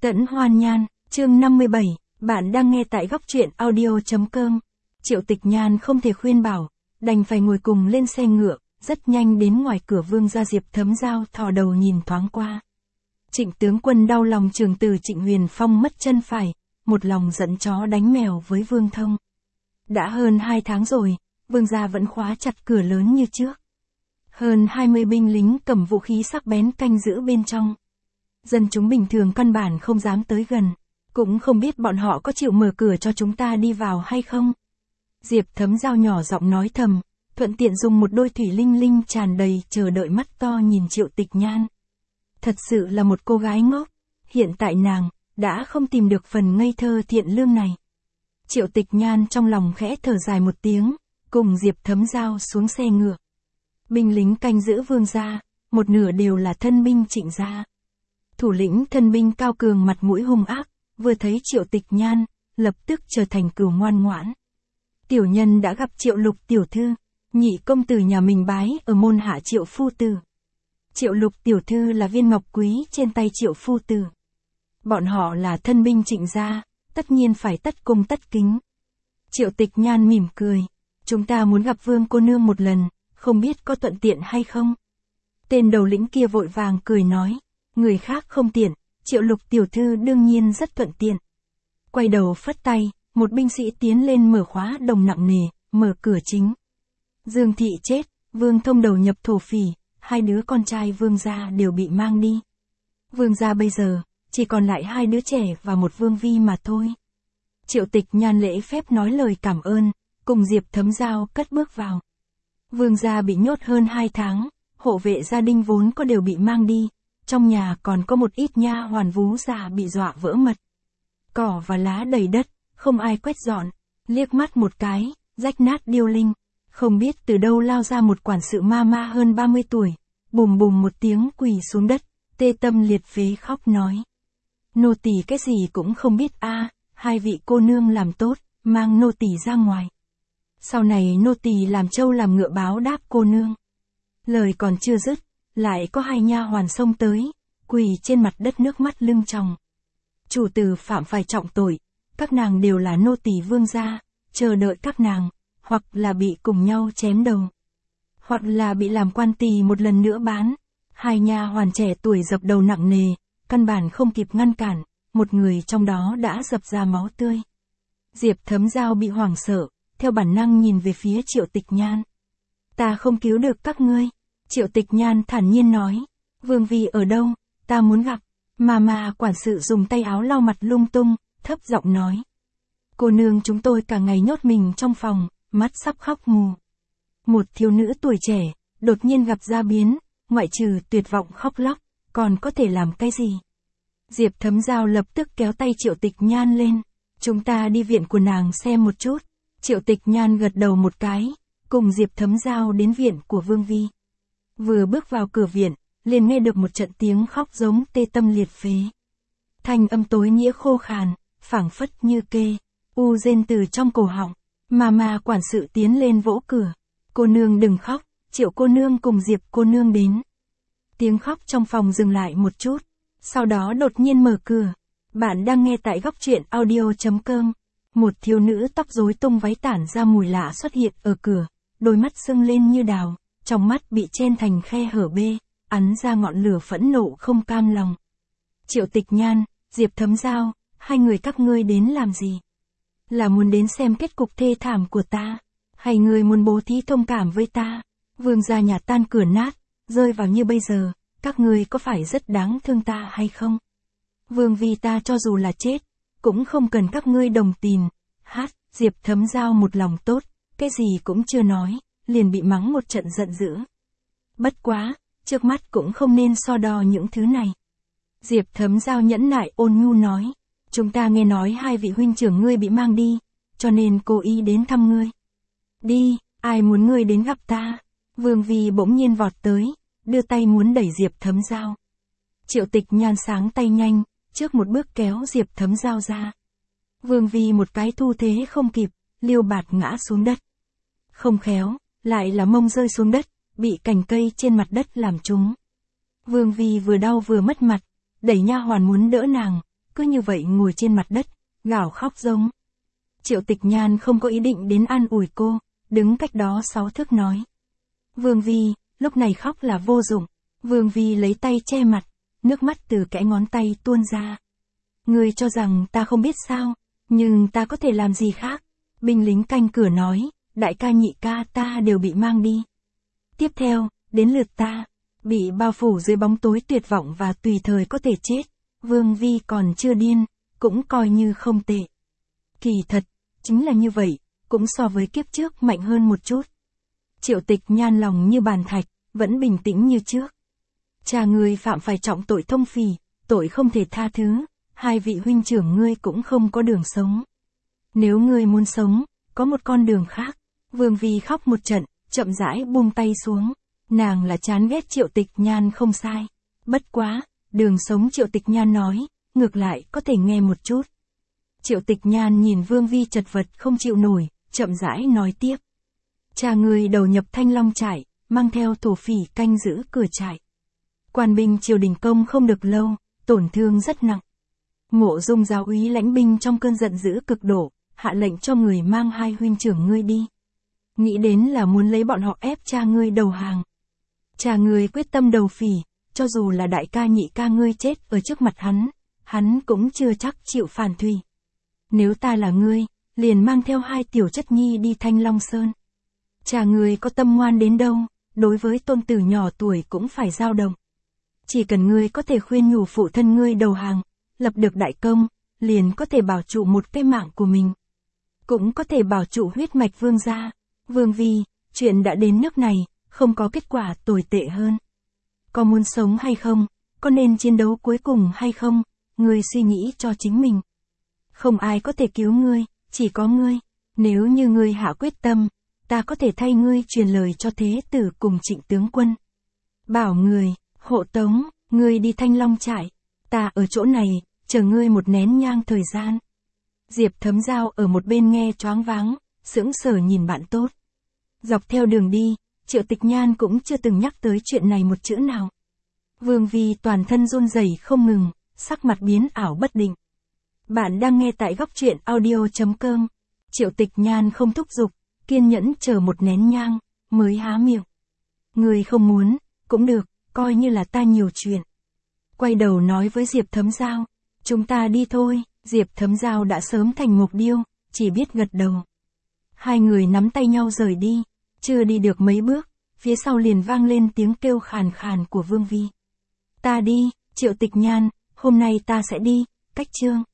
Tẫn Hoan Nhan, chương 57, bạn đang nghe tại góc truyện audio.com. Triệu Tịch Nhan không thể khuyên bảo, đành phải ngồi cùng lên xe ngựa, rất nhanh đến ngoài cửa Vương gia. Diệp Thấm Giao thò đầu nhìn thoáng qua. Trịnh tướng quân đau lòng trường tử Trịnh Huyền Phong mất chân phải, một lòng giận chó đánh mèo với Vương Thông. Đã hơn 2 tháng rồi, Vương gia vẫn khóa chặt cửa lớn như trước. Hơn 20 binh lính cầm vũ khí sắc bén canh giữ bên trong. Dân chúng bình thường căn bản không dám tới gần, cũng không biết bọn họ có chịu mở cửa cho chúng ta đi vào hay không. Diệp Thấm Giao nhỏ giọng nói thầm, thuận tiện dùng một đôi thủy linh linh tràn đầy chờ đợi mắt to nhìn Triệu Tịch Nhan. Thật sự là một cô gái ngốc, hiện tại nàng đã không tìm được phần ngây thơ thiện lương này. Triệu Tịch Nhan trong lòng khẽ thở dài một tiếng, cùng Diệp Thấm Giao xuống xe ngựa. Binh lính canh giữ Vương gia, một nửa đều là thân binh Trịnh gia. Thủ lĩnh thân binh cao cường mặt mũi hung ác, vừa thấy Triệu Tịch Nhan, lập tức trở thành cừu ngoan ngoãn. Tiểu nhân đã gặp Triệu Lục tiểu thư, nhị công tử nhà mình bái ở môn hạ Triệu phu tử. Triệu Lục tiểu thư là viên ngọc quý trên tay Triệu phu tử. Bọn họ là thân binh Trịnh gia, tất nhiên phải tất cung tất kính. Triệu Tịch Nhan mỉm cười, chúng ta muốn gặp Vương cô nương một lần, không biết có thuận tiện hay không? Tên đầu lĩnh kia vội vàng cười nói, người khác không tiện, Triệu Lục tiểu thư đương nhiên rất thuận tiện. Quay đầu phất tay, một binh sĩ tiến lên mở khóa đồng nặng nề, mở cửa chính. Dương thị chết, Vương Thông đầu nhập thổ phỉ, hai đứa con trai Vương gia đều bị mang đi. Vương gia bây giờ, chỉ còn lại 2 đứa trẻ và một Vương Vi mà thôi. Triệu Tịch Nhan lễ phép nói lời cảm ơn, cùng Diệp Thấm Giao cất bước vào. Vương gia bị nhốt hơn 2 tháng, hộ vệ gia đình vốn có đều bị mang đi, trong nhà còn có một ít nha hoàn vú già bị dọa vỡ mật. Cỏ và lá đầy đất, không ai quét dọn, liếc mắt một cái, rách nát điêu linh, không biết từ đâu lao ra một quản sự ma ma hơn 30 tuổi, bùm bùm một tiếng quỳ xuống đất, tê tâm liệt phế khóc nói. Nô tỳ cái gì cũng không biết a, 2 vị cô nương làm tốt, mang nô tỳ ra ngoài. Sau này nô tỳ làm trâu làm ngựa báo đáp cô nương. Lời còn chưa dứt, lại có 2 nha hoàn xông tới, quỳ trên mặt đất nước mắt lưng tròng. Chủ tử phạm phải trọng tội, các nàng đều là nô tỳ Vương gia, chờ đợi các nàng, hoặc là bị cùng nhau chém đầu, hoặc là bị làm quan tỳ một lần nữa bán. 2 nha hoàn trẻ tuổi dập đầu nặng nề, căn bản không kịp ngăn cản, một người trong đó đã dập ra máu tươi. Diệp Thấm Giao bị hoảng sợ, theo bản năng nhìn về phía Triệu Tịch Nhan. Ta không cứu được các ngươi. Triệu Tịch Nhan thản nhiên nói, Vương Vi ở đâu, ta muốn gặp. Mà quản sự dùng tay áo lau mặt lung tung, thấp giọng nói. Cô nương chúng tôi cả ngày nhốt mình trong phòng, mắt sắp khóc mù. Một thiếu nữ tuổi trẻ, đột nhiên gặp gia biến, ngoại trừ tuyệt vọng khóc lóc, còn có thể làm cái gì? Diệp Thấm Giao lập tức kéo tay Triệu Tịch Nhan lên, chúng ta đi viện của nàng xem một chút. Triệu Tịch Nhan gật đầu một cái, cùng Diệp Thấm Giao đến viện của Vương Vi. Vừa bước vào cửa viện, liền nghe được một trận tiếng khóc giống tê tâm liệt phế. Thanh âm tối nghĩa khô khàn, phảng phất như kê, u rên từ trong cổ họng. Mà quản sự tiến lên vỗ cửa. Cô nương đừng khóc, Triệu cô nương cùng Diệp cô nương đến. Tiếng khóc trong phòng dừng lại một chút, sau đó đột nhiên mở cửa. Bạn đang nghe tại góc truyện audio.com. Một thiếu nữ tóc rối tung váy tản ra mùi lạ xuất hiện ở cửa, đôi mắt sưng lên như đào, trong mắt bị chen thành khe hở bê, ắn ra ngọn lửa phẫn nộ không cam lòng. Triệu Tịch Nhan, Diệp Thấm Giao, 2 người các ngươi đến làm gì? Là muốn đến xem kết cục thê thảm của ta, hay người muốn bố thí thông cảm với ta? Vương gia nhà tan cửa nát, rơi vào như bây giờ, các ngươi có phải rất đáng thương ta hay không? Vương vì ta cho dù là chết, cũng không cần các ngươi đồng tình. Diệp Thấm Giao một lòng tốt, cái gì cũng chưa nói, liền bị mắng một trận giận dữ. Bất quá, trước mắt cũng không nên so đo những thứ này. Diệp Thấm Giao nhẫn nại ôn nhu nói, chúng ta nghe nói 2 vị huynh trưởng ngươi bị mang đi, cho nên cố ý đến thăm ngươi. Đi, ai muốn ngươi đến gặp ta? Vương Vi bỗng nhiên vọt tới, đưa tay muốn đẩy Diệp Thấm Giao. Triệu Tịch Nhan sáng tay nhanh, trước một bước kéo Diệp Thấm Giao ra. Vương Vi một cái thu thế không kịp, liêu bạt ngã xuống đất. Không khéo, lại là mông rơi xuống đất, bị cành cây trên mặt đất làm trúng. Vương Vi vừa đau vừa mất mặt, đẩy nha hoàn muốn đỡ nàng, cứ như vậy ngồi trên mặt đất, gào khóc giống. Triệu Tịch Nhan không có ý định đến an ủi cô, đứng cách đó 6 thước nói. Vương Vi, lúc này khóc là vô dụng. Vương Vi lấy tay che mặt, nước mắt từ kẽ ngón tay tuôn ra. Ngươi cho rằng ta không biết sao, nhưng ta có thể làm gì khác. Binh lính canh cửa nói, đại ca nhị ca ta đều bị mang đi. Tiếp theo, đến lượt ta, bị bao phủ dưới bóng tối tuyệt vọng và tùy thời có thể chết. Vương Vi còn chưa điên, cũng coi như không tệ. Kỳ thật, chính là như vậy, cũng so với kiếp trước mạnh hơn một chút. Triệu Tịch Nhan lòng như bàn thạch, vẫn bình tĩnh như trước. Cha ngươi phạm phải trọng tội thông phỉ, tội không thể tha thứ, hai vị huynh trưởng ngươi cũng không có đường sống. Nếu ngươi muốn sống, có một con đường khác. Vương Vi khóc một trận, chậm rãi buông tay xuống. Nàng là chán ghét Triệu Tịch Nhan không sai. Bất quá, đường sống Triệu Tịch Nhan nói, ngược lại có thể nghe một chút. Triệu Tịch Nhan nhìn Vương Vi chật vật không chịu nổi, chậm rãi nói tiếp. Cha ngươi đầu nhập Thanh Long trại, mang theo thổ phỉ canh giữ cửa trại. Quan binh triều đình công không được lâu, tổn thương rất nặng. Mộ Dung giáo úy lãnh binh trong cơn giận dữ cực độ, hạ lệnh cho người mang hai huynh trưởng ngươi đi. Nghĩ đến là muốn lấy bọn họ ép cha ngươi đầu hàng. Cha ngươi quyết tâm đầu phỉ, cho dù là đại ca nhị ca ngươi chết ở trước mặt hắn cũng chưa chắc chịu phản thủy. Nếu ta là ngươi, liền mang theo hai tiểu chất nhi đi Thanh Long Sơn. Cha ngươi có tâm ngoan đến đâu, đối với tôn tử nhỏ tuổi cũng phải dao động. Chỉ cần ngươi có thể khuyên nhủ phụ thân ngươi đầu hàng, lập được đại công, liền có thể bảo trụ một cái mạng của mình. Cũng có thể bảo trụ huyết mạch Vương gia. Vương Vi, chuyện đã đến nước này, không có kết quả tồi tệ hơn. Có muốn sống hay không, có nên chiến đấu cuối cùng hay không, ngươi suy nghĩ cho chính mình. Không ai có thể cứu ngươi, chỉ có ngươi. Nếu như ngươi hạ quyết tâm, ta có thể thay ngươi truyền lời cho Thế Tử cùng Trịnh tướng quân. Bảo người, hộ tống, ngươi đi Thanh Long trại. Ta ở chỗ này, chờ ngươi một nén nhang thời gian. Diệp Thấm Giao ở một bên nghe choáng váng, sững sờ nhìn bạn tốt. Dọc theo đường đi, Triệu Tịch Nhan cũng chưa từng nhắc tới chuyện này một chữ nào. Vương Vi toàn thân run rẩy không ngừng, sắc mặt biến ảo bất định. Bạn đang nghe tại góc truyện audio.com. Triệu Tịch Nhan không thúc giục, kiên nhẫn chờ một nén nhang, mới há miệng. Người không muốn, cũng được, coi như là ta nhiều chuyện. Quay đầu nói với Diệp Thấm Giao, chúng ta đi thôi. Diệp Thấm Giao đã sớm thành mục điêu, chỉ biết gật đầu. Hai người nắm tay nhau rời đi, chưa đi được mấy bước, phía sau liền vang lên tiếng kêu khàn khàn của Vương Vi. Ta đi, Triệu Tịch Nhan, hôm nay ta sẽ đi, cách chương.